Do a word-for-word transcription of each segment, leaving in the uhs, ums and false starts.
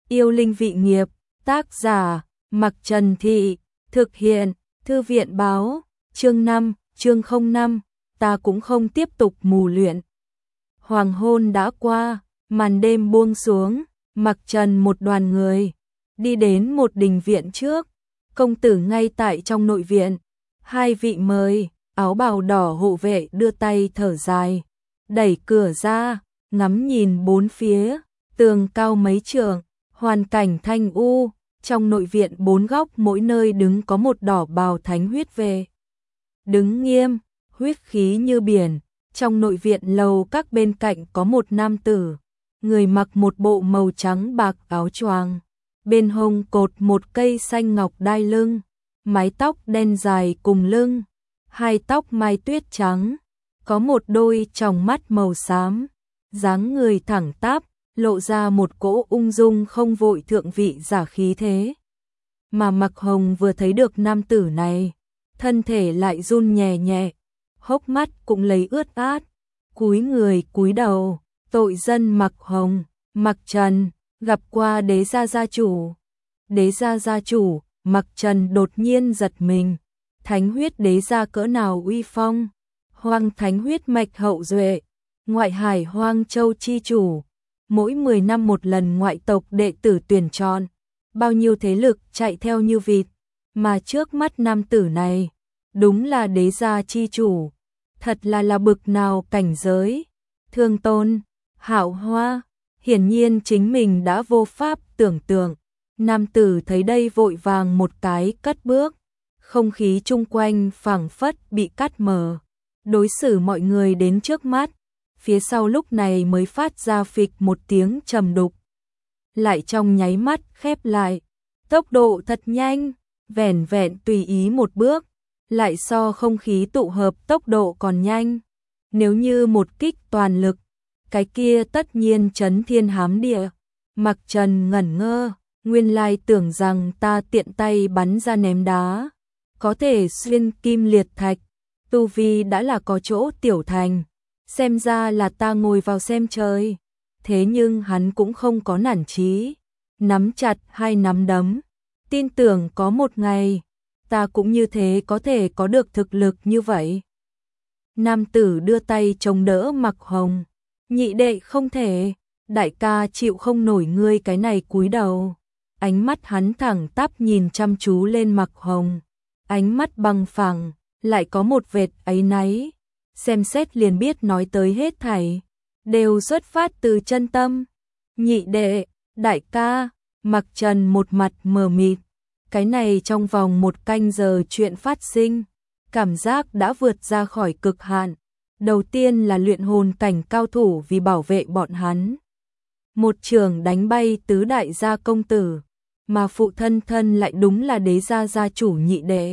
Yêu linh vị nghiệp, tác giả, Mặc Trần Thị, thực hiện, Thư viện báo, chương năm, chương không năm, ta cũng không tiếp tục mù luyện. Hoàng hôn đã qua, màn đêm buông xuống, Mặc Trần một đoàn người, đi đến một đình viện trước, công tử ngay tại trong nội viện, hai vị mời, áo bào đỏ hộ vệ đưa tay thở dài, đẩy cửa ra, ngắm nhìn bốn phía, tường cao mấy trượng, hoàn cảnh thanh u, trong nội viện bốn góc mỗi nơi đứng có một đỏ bào thánh huyết vệ. Đứng nghiêm, huyết khí như biển, trong nội viện lầu các bên cạnh có một nam tử, người mặc một bộ màu trắng bạc áo choàng, bên hông cột một cây xanh ngọc đai lưng, mái tóc đen dài cùng lưng, hai tóc mai tuyết trắng, có một đôi tròng mắt màu xám, dáng người thẳng tắp, lộ ra một cỗ ung dung không vội thượng vị giả khí thế. Mà Mặc Hồng vừa thấy được nam tử này, thân thể lại run nhẹ nhẹ, hốc mắt cũng lấy ướt át, cúi người cúi đầu, tội dân Mặc Hồng, Mặc Trần, gặp qua đế gia gia chủ. Đế gia gia chủ, Mặc Trần đột nhiên giật mình, thánh huyết đế gia cỡ nào uy phong, hoang thánh huyết mạch hậu duệ, ngoại hải hoang châu chi chủ, mỗi mười năm một lần ngoại tộc đệ tử tuyển chọn, bao nhiêu thế lực chạy theo như vịt, mà trước mắt nam tử này, đúng là đế gia chi chủ, thật là là bực nào cảnh giới, thương tôn, hạo hoa, hiển nhiên chính mình đã vô pháp tưởng tượng, nam tử thấy đây vội vàng một cái cất bước, không khí chung quanh phảng phất bị cắt mờ, đối xử mọi người đến trước mắt, phía sau lúc này mới phát ra phịch một tiếng trầm đục, lại trong nháy mắt khép lại, tốc độ thật nhanh, vẻn vẹn tùy ý một bước, lại so không khí tụ hợp tốc độ còn nhanh, nếu như một kích toàn lực, cái kia tất nhiên chấn thiên hám địa. Mặc Trần ngẩn ngơ, nguyên lai tưởng rằng ta tiện tay bắn ra ném đá, có thể xuyên kim liệt thạch, tu vi đã là có chỗ tiểu thành, xem ra là ta ngồi vào xem trời. Thế nhưng hắn cũng không có nản chí, nắm chặt hai nắm đấm, tin tưởng có một ngày, ta cũng như thế có thể có được thực lực như vậy. Nam tử đưa tay chống đỡ Mặc Hồng, nhị đệ không thể, đại ca chịu không nổi ngươi cái này cúi đầu. Ánh mắt hắn thẳng tắp nhìn chăm chú lên Mặc Hồng, ánh mắt bằng phẳng, lại có một vệt áy náy, xem xét liền biết nói tới hết thảy, đều xuất phát từ chân tâm. Nhị đệ, đại ca, Mặc Trần một mặt mờ mịt, cái này trong vòng một canh giờ chuyện phát sinh, cảm giác đã vượt ra khỏi cực hạn. Đầu tiên là luyện hồn cảnh cao thủ vì bảo vệ bọn hắn, một trường đánh bay tứ đại gia công tử, mà phụ thân thân lại đúng là đế gia gia chủ nhị đệ.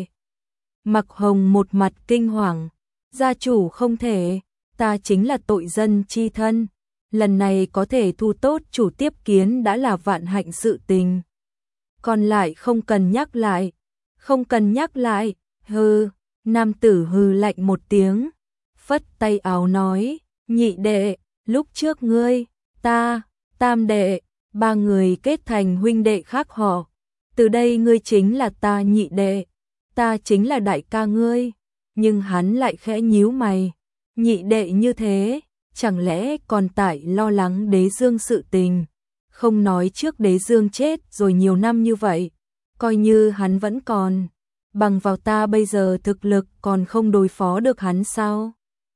Mặc Hồng một mặt kinh hoàng, gia chủ không thể, ta chính là tội dân chi thân, lần này có thể thu tốt chủ tiếp kiến đã là vạn hạnh sự tình. Còn lại không cần nhắc lại, không cần nhắc lại, hừ, nam tử hừ lạnh một tiếng, phất tay áo nói, nhị đệ, lúc trước ngươi, ta, tam đệ, ba người kết thành huynh đệ khác họ, từ đây ngươi chính là ta nhị đệ, ta chính là đại ca ngươi, nhưng hắn lại khẽ nhíu mày, nhị đệ như thế, chẳng lẽ còn tại lo lắng đế dương sự tình, không nói trước đế dương chết rồi nhiều năm như vậy, coi như hắn vẫn còn, bằng vào ta bây giờ thực lực còn không đối phó được hắn sao?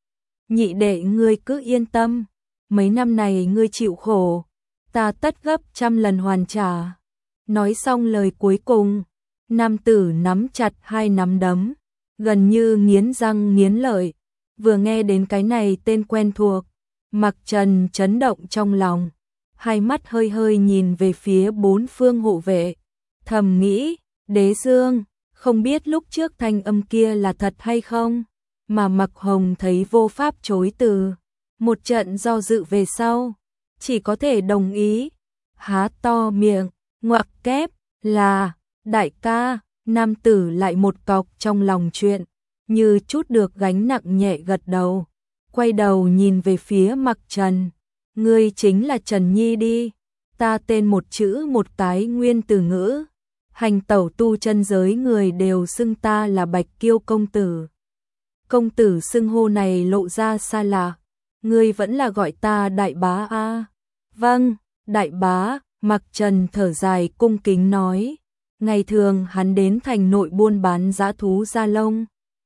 Nhị đệ ngươi cứ yên tâm, mấy năm này ngươi chịu khổ, ta tất gấp trăm lần hoàn trả. Nói xong lời cuối cùng, nam tử nắm chặt hai nắm đấm, gần như nghiến răng nghiến lợi, vừa nghe đến cái này tên quen thuộc, Mặc Trần chấn động trong lòng, hai mắt hơi hơi nhìn về phía bốn phương hộ vệ, thầm nghĩ, đế dương, không biết lúc trước thanh âm kia là thật hay không, mà Mặc Hồng thấy vô pháp chối từ, một trận do dự về sau, chỉ có thể đồng ý, há to miệng, ngoặc kép, là, đại ca, nam tử lại một cọc trong lòng chuyện, như chút được gánh nặng nhẹ gật đầu, quay đầu nhìn về phía Mặc Trần, ngươi chính là Trần Nhi đi, ta tên một chữ một cái nguyên từ ngữ. Hành tẩu tu chân giới người đều xưng ta là Bạch Kiêu công tử. Công tử xưng hô này lộ ra xa lạ. Ngươi vẫn là gọi ta đại bá a? À? Vâng, đại bá, Mặc Trần thở dài cung kính nói. Ngày thường hắn đến thành nội buôn bán dã thú da lông.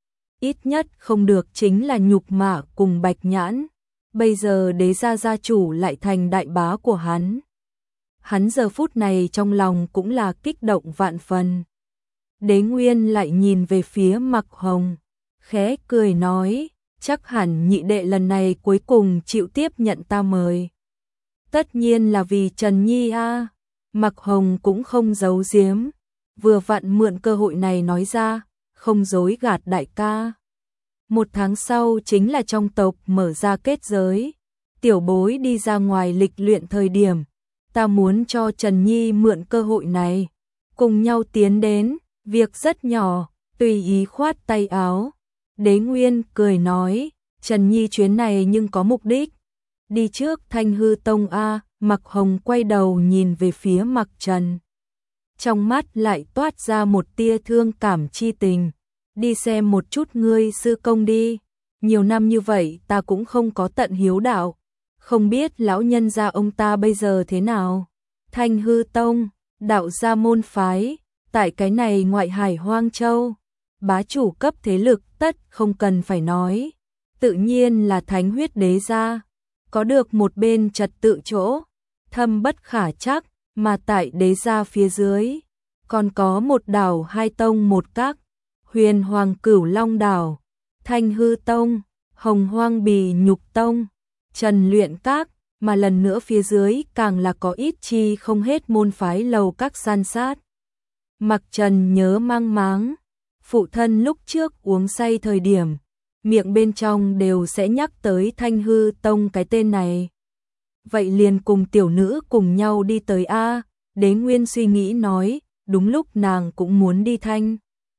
Ít nhất không được chính là nhục mạ cùng Bạch Nhãn. Bây giờ đế gia gia chủ lại thành đại bá của hắn. Hắn giờ phút này trong lòng cũng là kích động vạn phần. Đế Nguyên lại nhìn về phía Mặc Hồng, khẽ cười nói, chắc hẳn nhị đệ lần này cuối cùng chịu tiếp nhận ta mời. Tất nhiên là vì Trần Nhi a. À. Mặc Hồng cũng không giấu giếm, vừa vặn mượn cơ hội này nói ra, không dối gạt đại ca. Một tháng sau chính là trong tộc mở ra kết giới, tiểu bối đi ra ngoài lịch luyện thời điểm, ta muốn cho Trần Nhi mượn cơ hội này, cùng nhau tiến đến, việc rất nhỏ, tùy ý khoát tay áo. Đế Nguyên cười nói, Trần Nhi chuyến này nhưng có mục đích, đi trước Thanh Hư Tông a. Mặc Hồng quay đầu nhìn về phía Mặc Trần, trong mắt lại toát ra một tia thương cảm chi tình. Đi xem một chút ngươi sư công đi, nhiều năm như vậy ta cũng không có tận hiếu đạo, không biết lão nhân gia ông ta bây giờ thế nào. Thanh Hư Tông, đạo gia môn phái, tại cái này ngoại hải Hoang Châu, bá chủ cấp thế lực tất không cần phải nói, tự nhiên là Thánh Huyết Đế gia, có được một bên trật tự chỗ, thâm bất khả trắc, mà tại đế gia phía dưới, còn có một đảo hai tông một các, Huyền Hoàng Cửu Long đảo, Thanh Hư Tông, Hồng Hoang Bì Nhục Tông, Trần Luyện Các, mà lần nữa phía dưới càng là có ít chi không hết môn phái lầu các san sát. Mặc Trần nhớ mang máng, phụ thân lúc trước uống say thời điểm, miệng bên trong đều sẽ nhắc tới Thanh Hư Tông cái tên này. Vậy liền cùng tiểu nữ cùng nhau đi tới A. Đế Nguyên suy nghĩ nói, đúng lúc nàng cũng muốn đi Thanh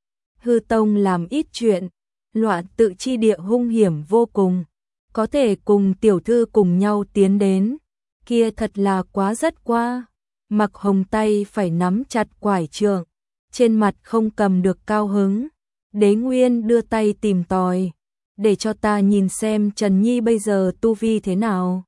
Hư Tông làm ít chuyện, loạn tự chi địa hung hiểm vô cùng, có thể cùng tiểu thư cùng nhau tiến đến, kia thật là quá rất qua. Mặc Hồng tay phải nắm chặt quải trượng, trên mặt không cầm được cao hứng. Đế Nguyên đưa tay tìm tòi, để cho ta nhìn xem Trần Nhi bây giờ tu vi thế nào.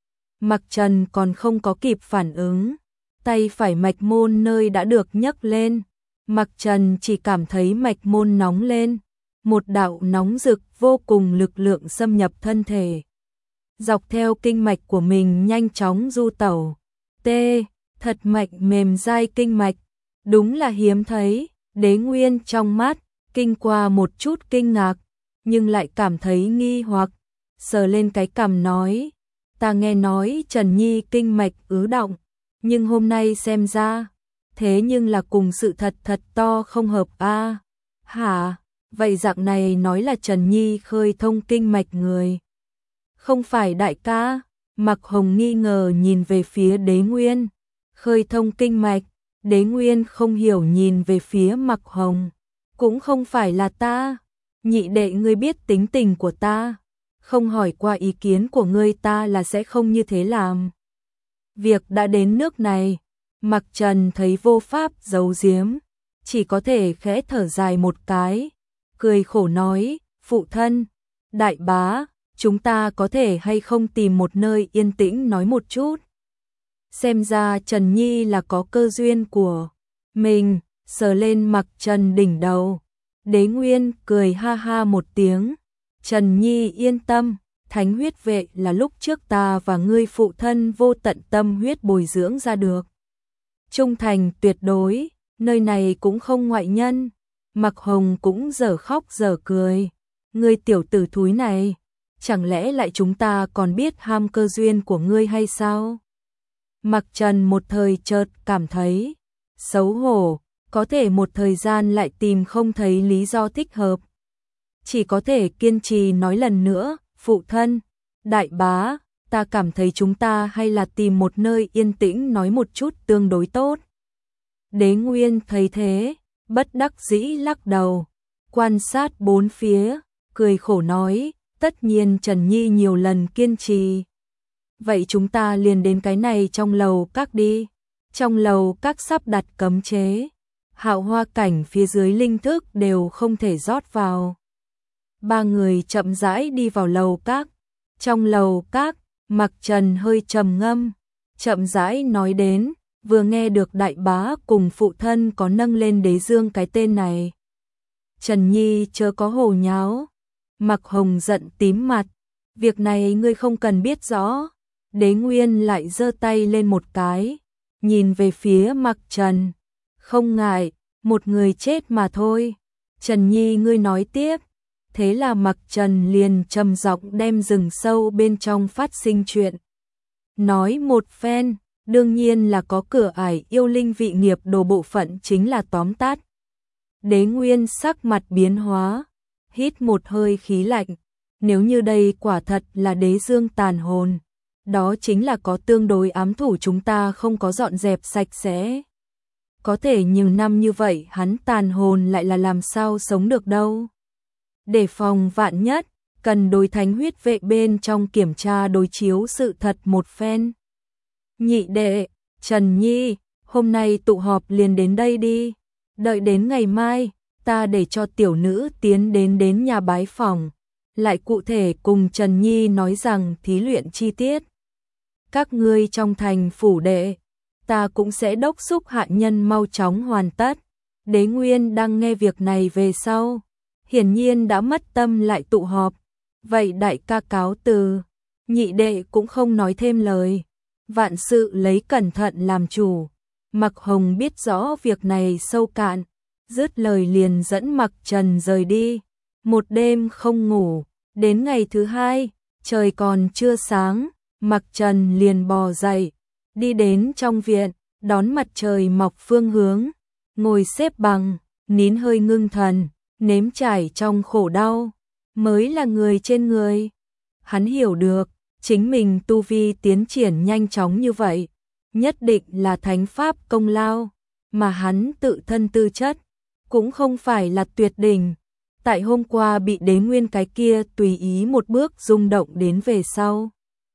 Mặc Trần còn không có kịp phản ứng, tay phải mạch môn nơi đã được nhấc lên. Mặc Trần chỉ cảm thấy mạch môn nóng lên, một đạo nóng rực vô cùng lực lượng xâm nhập thân thể. Dọc theo kinh mạch của mình nhanh chóng du tẩu. Tê, thật mạch mềm dai kinh mạch, đúng là hiếm thấy. Đế Nguyên trong mắt, kinh qua một chút kinh ngạc, nhưng lại cảm thấy nghi hoặc, sờ lên cái cằm nói, ta nghe nói Trần Nhi kinh mạch ứ động, nhưng hôm nay xem ra, thế nhưng là cùng sự thật thật to không hợp a. À, hả, vậy dạng này nói là Trần Nhi khơi thông kinh mạch người. Không phải đại ca, Mặc Hồng nghi ngờ nhìn về phía Đế Nguyên, khơi thông kinh mạch. Đế Nguyên không hiểu nhìn về phía Mặc Hồng, cũng không phải là ta, nhị đệ ngươi biết tính tình của ta, không hỏi qua ý kiến của ngươi ta là sẽ không như thế làm. Việc đã đến nước này, Mặc Trần thấy vô pháp giấu giếm, chỉ có thể khẽ thở dài một cái, cười khổ nói, phụ thân, đại bá, chúng ta có thể hay không tìm một nơi yên tĩnh nói một chút. Xem ra Trần Nhi là có cơ duyên của mình, sờ lên Mặc Trần đỉnh đầu. Đế Nguyên cười ha ha một tiếng, Trần Nhi yên tâm, Thánh Huyết Vệ là lúc trước ta và ngươi phụ thân vô tận tâm huyết bồi dưỡng ra được. Trung thành tuyệt đối, nơi này cũng không ngoại nhân. Mặc Hồng cũng dở khóc dở cười, ngươi tiểu tử thúi này, chẳng lẽ lại chúng ta còn biết ham cơ duyên của ngươi hay sao? Mặc Trần một thời chợt cảm thấy xấu hổ, có thể một thời gian lại tìm không thấy lý do thích hợp. Chỉ có thể kiên trì nói lần nữa, phụ thân, đại bá, ta cảm thấy chúng ta hay là tìm một nơi yên tĩnh nói một chút tương đối tốt. Đế Nguyên thấy thế, bất đắc dĩ lắc đầu, quan sát bốn phía, cười khổ nói, tất nhiên Trần Nhi nhiều lần kiên trì. vậy chúng ta liền đến cái này trong lầu các đi. Trong lầu các sắp đặt cấm chế, hạo hoa cảnh phía dưới linh thức đều không thể rót vào. Ba người chậm rãi đi vào lầu các. Trong lầu các, Mặc Trần hơi trầm ngâm, chậm rãi nói đến, vừa nghe được đại bá cùng phụ thân có nâng lên đế dương cái tên này. Trần Nhi chớ có hồ nháo. Mặc Hồng giận tím mặt, việc này ngươi không cần biết rõ. Đế Nguyên lại giơ tay lên một cái, nhìn về phía Mặc Trần. Không ngại, một người chết mà thôi. Trần Nhi ngươi nói tiếp. Thế là Mặc Trần liền trầm giọng đem rừng sâu bên trong phát sinh chuyện nói một phen, đương nhiên là có cửa ải yêu linh vị nghiệp đồ bộ phận chính là tóm tắt. Đế Nguyên sắc mặt biến hóa, hít một hơi khí lạnh, nếu như đây quả thật là đế dương tàn hồn, đó chính là có tương đối ám thủ chúng ta không có dọn dẹp sạch sẽ. Có thể nhiều năm như vậy hắn tàn hồn lại là làm sao sống được đâu. Để phòng vạn nhất, cần đối thánh huyết vệ bên trong kiểm tra đối chiếu sự thật một phen. Nhị đệ, Trần Nhi, hôm nay tụ họp liền đến đây đi. Đợi đến ngày mai, ta để cho tiểu nữ tiến đến đến nhà bái phòng, lại cụ thể cùng Trần Nhi nói rằng thí luyện chi tiết. Các ngươi trong thành phủ đệ, ta cũng sẽ đốc xúc hạ nhân mau chóng hoàn tất. Đế Nguyên đang nghe việc này về sau, hiển nhiên đã mất tâm lại tụ họp. Vậy đại ca cáo từ, nhị đệ cũng không nói thêm lời. Vạn sự lấy cẩn thận làm chủ. Mặc Hồng biết rõ việc này sâu cạn, dứt lời liền dẫn Mặc Trần rời đi. Một đêm không ngủ, đến ngày thứ hai, trời còn chưa sáng, Mặc Trần liền bò dậy, đi đến trong viện, đón mặt trời mọc phương hướng, ngồi xếp bằng, nín hơi ngưng thần, nếm trải trong khổ đau, mới là người trên người. Hắn hiểu được, chính mình tu vi tiến triển nhanh chóng như vậy, nhất định là thánh pháp công lao, mà hắn tự thân tư chất, cũng không phải là tuyệt đỉnh. Tại hôm qua bị Đế Nguyên cái kia tùy ý một bước rung động đến về sau.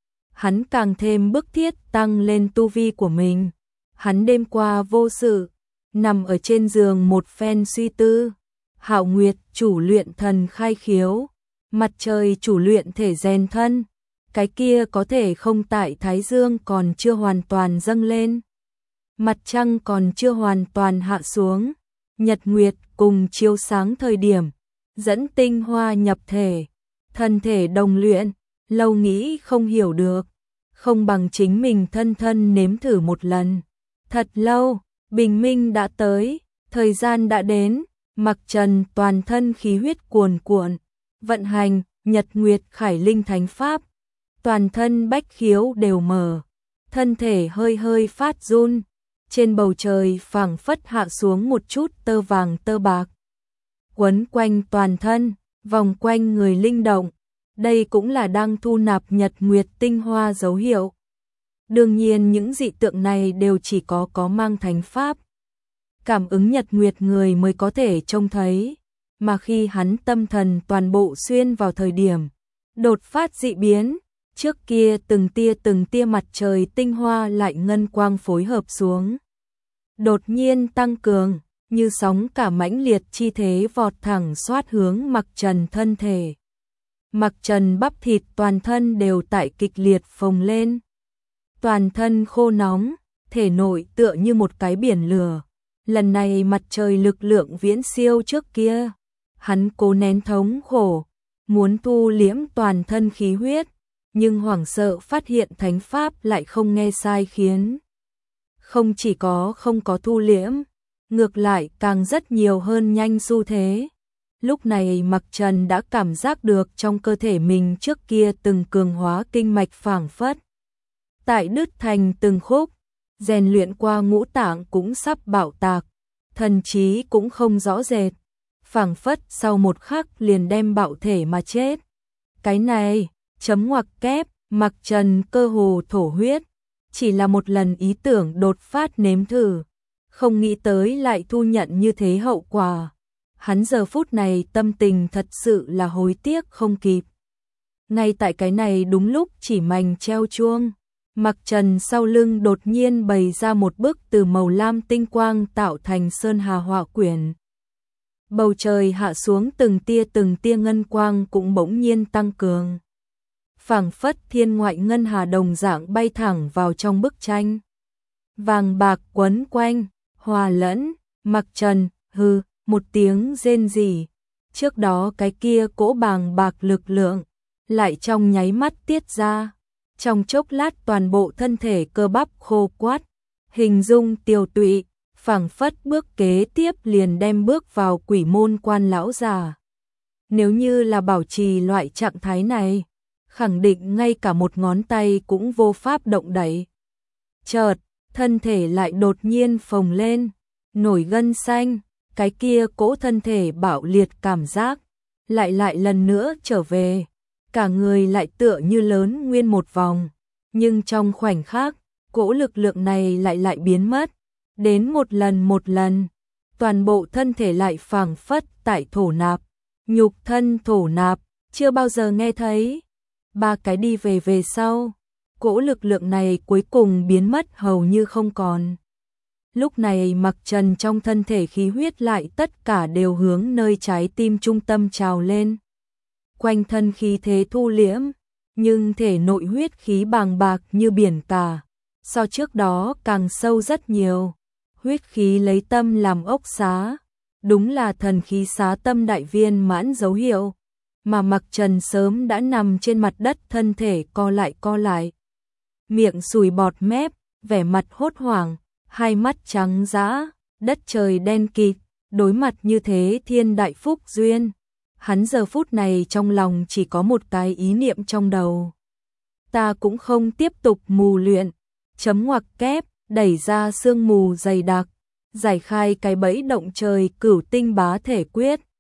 Hắn càng thêm bức thiết tăng lên tu vi của mình. Hắn đêm qua vô sự, nằm ở trên giường một phen suy tư. Hạo Nguyệt chủ luyện thần khai khiếu, mặt trời chủ luyện thể rèn thân. Cái kia có thể không tại Thái Dương còn chưa hoàn toàn dâng lên. Mặt trăng còn chưa hoàn toàn hạ xuống. Nhật Nguyệt cùng chiếu sáng thời điểm, dẫn tinh hoa nhập thể, thân thể đồng luyện, lâu nghĩ không hiểu được, không bằng chính mình thân thân nếm thử một lần. Thật lâu, bình minh đã tới, thời gian đã đến, Mặc Trần toàn thân khí huyết cuồn cuộn, vận hành Nhật Nguyệt Khải Linh Thánh Pháp, toàn thân bách khiếu đều mở, thân thể hơi hơi phát run, trên bầu trời phảng phất hạ xuống một chút tơ vàng tơ bạc, quấn quanh toàn thân, vòng quanh người linh động, đây cũng là đang thu nạp Nhật Nguyệt tinh hoa dấu hiệu. Đương nhiên những dị tượng này đều chỉ có có mang thánh pháp, cảm ứng Nhật Nguyệt người mới có thể trông thấy, mà khi hắn tâm thần toàn bộ xuyên vào thời điểm đột phát dị biến, trước kia từng tia từng tia mặt trời tinh hoa lại ngân quang phối hợp xuống, đột nhiên tăng cường, như sóng cả mãnh liệt chi thế vọt thẳng xoát hướng Mặc Trần thân thể. Mặc Trần bắp thịt toàn thân đều tại kịch liệt phồng lên, toàn thân khô nóng, thể nội tựa như một cái biển lửa. Lần này mặt trời lực lượng viễn siêu trước kia, hắn cố nén thống khổ, muốn thu liễm toàn thân khí huyết, nhưng hoảng sợ phát hiện thánh pháp lại không nghe sai khiến. Không chỉ có không có thu liễm, ngược lại càng rất nhiều hơn nhanh xu thế. Lúc này Mặc Trần đã cảm giác được trong cơ thể mình trước kia từng cường hóa kinh mạch phảng phất tại đứt thành từng khúc, rèn luyện qua ngũ tạng cũng sắp bạo tạc, thần trí cũng không rõ rệt, phảng phất sau một khắc liền đem bạo thể mà chết. Cái này, chấm ngoặc kép, Mặc Trần cơ hồ thổ huyết, chỉ là một lần ý tưởng đột phát nếm thử, không nghĩ tới lại thu nhận như thế hậu quả. Hắn giờ phút này tâm tình thật sự là hối tiếc không kịp. Ngay tại cái này đúng lúc chỉ mảnh treo chuông, Mặc Trần sau lưng đột nhiên bày ra một bức từ màu lam tinh quang tạo thành sơn hà họa quyển. Bầu trời hạ xuống từng tia từng tia ngân quang cũng bỗng nhiên tăng cường. Phảng phất thiên ngoại ngân hà đồng dạng bay thẳng vào trong bức tranh. Vàng bạc quấn quanh, hòa lẫn, Mặc Trần, hừ, một tiếng rên rỉ. Trước đó cái kia cỗ bàng bạc lực lượng, lại trong nháy mắt tiết ra. Trong chốc lát toàn bộ thân thể cơ bắp khô quắt, hình dung tiều tụy, phảng phất bước kế tiếp liền đem bước vào quỷ môn quan lão già. Nếu như là bảo trì loại trạng thái này, khẳng định ngay cả một ngón tay cũng vô pháp động đậy. Chợt, thân thể lại đột nhiên phồng lên, nổi gân xanh, cái kia cỗ thân thể bạo liệt cảm giác, lại lại lần nữa trở về, cả người lại tựa như lớn nguyên một vòng, nhưng trong khoảnh khắc, cỗ lực lượng này lại lại biến mất, đến một lần một lần, toàn bộ thân thể lại phảng phất tại thổ nạp, nhục thân thổ nạp, chưa bao giờ nghe thấy. Ba cái đi về về sau, cỗ lực lượng này cuối cùng biến mất hầu như không còn. Lúc này Mặc Trần trong thân thể khí huyết lại tất cả đều hướng nơi trái tim trung tâm trào lên. Quanh thân khí thế thu liễm, nhưng thể nội huyết khí bàng bạc như biển cả, so trước đó càng sâu rất nhiều. Huyết khí lấy tâm làm ốc xá, đúng là thần khí xá tâm đại viên mãn dấu hiệu, mà Mặc Trần sớm đã nằm trên mặt đất thân thể co lại co lại. Miệng sùi bọt mép, vẻ mặt hốt hoảng, hai mắt trắng dã, đất trời đen kịt, đối mặt như thế thiên đại phúc duyên. Hắn giờ phút này trong lòng chỉ có một cái ý niệm trong đầu. Ta cũng không tiếp tục mù luyện, chấm ngoặc kép, đẩy ra sương mù dày đặc, giải khai cái bẫy động trời cửu tinh bá thể quyết.